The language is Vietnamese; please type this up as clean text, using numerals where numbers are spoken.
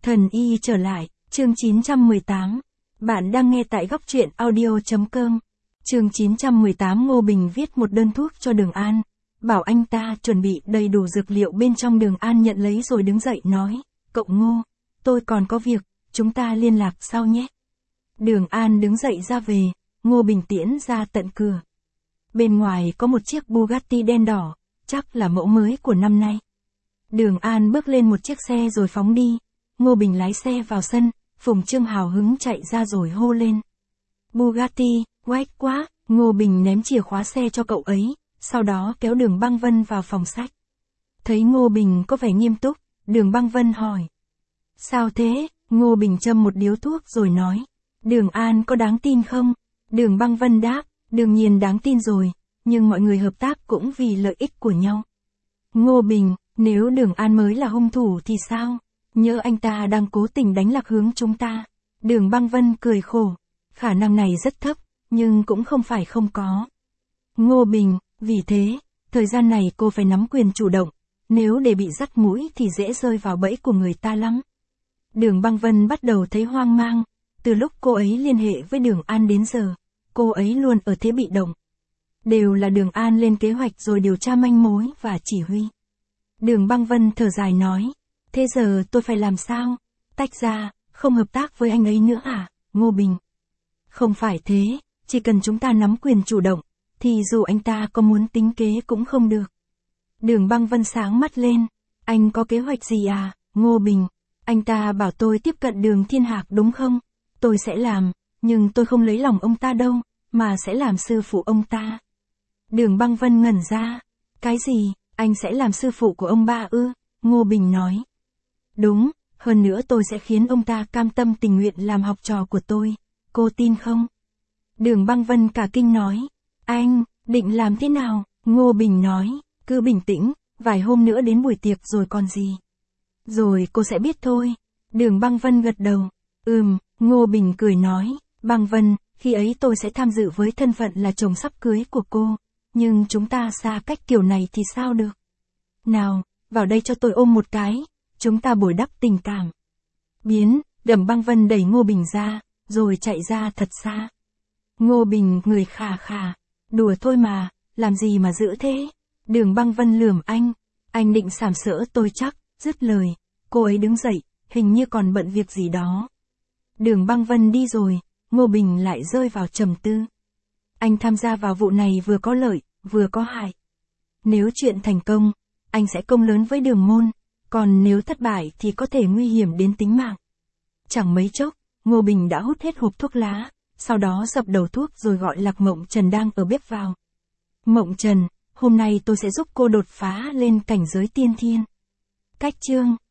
Thần y trở lại, chương 918. Bạn đang nghe tại góc truyện audio.com. Chương 918 Ngô Bình viết một đơn thuốc cho Đường An, bảo anh ta chuẩn bị đầy đủ dược liệu bên trong. Đường An nhận lấy rồi đứng dậy nói, cậu Ngô, tôi còn có việc, chúng ta liên lạc sau nhé. Đường An đứng dậy ra về, Ngô Bình tiễn ra tận cửa. Bên ngoài có một chiếc Bugatti đen đỏ, chắc là mẫu mới của năm nay. Đường An bước lên một chiếc xe rồi phóng đi. Ngô Bình lái xe vào sân, Phùng Trương hào hứng chạy ra rồi hô lên. Bugatti, quách quá, Ngô Bình ném chìa khóa xe cho cậu ấy, sau đó kéo Đường Băng Vân vào phòng sách. Thấy Ngô Bình có vẻ nghiêm túc, Đường Băng Vân hỏi. Sao thế? Ngô Bình châm một điếu thuốc rồi nói. Đường An có đáng tin không? Đường Băng Vân đáp, đương nhiên đáng tin rồi, nhưng mọi người hợp tác cũng vì lợi ích của nhau. Ngô Bình, nếu Đường An mới là hung thủ thì sao? Nhớ anh ta đang cố tình đánh lạc hướng chúng ta. Đường Băng Vân cười khổ. Khả năng này rất thấp, nhưng cũng không phải không có. Ngô Bình, vì thế, thời gian này cô phải nắm quyền chủ động. Nếu để bị dắt mũi thì dễ rơi vào bẫy của người ta lắm. Đường Băng Vân bắt đầu thấy hoang mang. Từ lúc cô ấy liên hệ với Đường An đến giờ, cô ấy luôn ở thế bị động. Đều là Đường An lên kế hoạch rồi điều tra manh mối và chỉ huy. Đường Băng Vân thở dài nói. Thế giờ tôi phải làm sao? Tách ra, không hợp tác với anh ấy nữa à, Ngô Bình? Không phải thế, chỉ cần chúng ta nắm quyền chủ động, thì dù anh ta có muốn tính kế cũng không được. Đường Băng Vân sáng mắt lên. Anh có kế hoạch gì à, Ngô Bình? Anh ta bảo tôi tiếp cận Đường Thiên Hạc đúng không? Tôi sẽ làm, nhưng tôi không lấy lòng ông ta đâu, mà sẽ làm sư phụ ông ta. Đường Băng Vân ngẩn ra. Cái gì, anh sẽ làm sư phụ của ông ba ư? Ngô Bình nói. Đúng, hơn nữa tôi sẽ khiến ông ta cam tâm tình nguyện làm học trò của tôi, cô tin không? Đường Băng Vân cả kinh nói. Anh, định làm thế nào? Ngô Bình nói, cứ bình tĩnh, vài hôm nữa đến buổi tiệc rồi còn gì. Rồi cô sẽ biết thôi. Đường Băng Vân gật đầu. Ngô Bình cười nói, Băng Vân, khi ấy tôi sẽ tham dự với thân phận là chồng sắp cưới của cô, nhưng chúng ta xa cách kiểu này thì sao được? Nào, vào đây cho tôi ôm một cái, chúng ta bồi đắp tình cảm. Đường Băng Vân đẩy Ngô Bình ra, rồi chạy ra thật xa. Ngô Bình người khà khà, đùa thôi mà, làm gì mà dữ thế? Đường Băng Vân lườm anh định sàm sỡ tôi chắc, dứt lời, cô ấy đứng dậy, hình như còn bận việc gì đó. Đường Băng Vân đi rồi, Ngô Bình lại rơi vào trầm tư. Anh tham gia vào vụ này vừa có lợi, vừa có hại. Nếu chuyện thành công, anh sẽ công lớn với Đường môn, còn nếu thất bại thì có thể nguy hiểm đến tính mạng. Chẳng mấy chốc, Ngô Bình đã hút hết hộp thuốc lá, sau đó dập đầu thuốc rồi gọi Lạc Mộng Trần đang ở bếp vào. Mộng Trần, hôm nay tôi sẽ giúp cô đột phá lên cảnh giới tiên thiên. Cách chương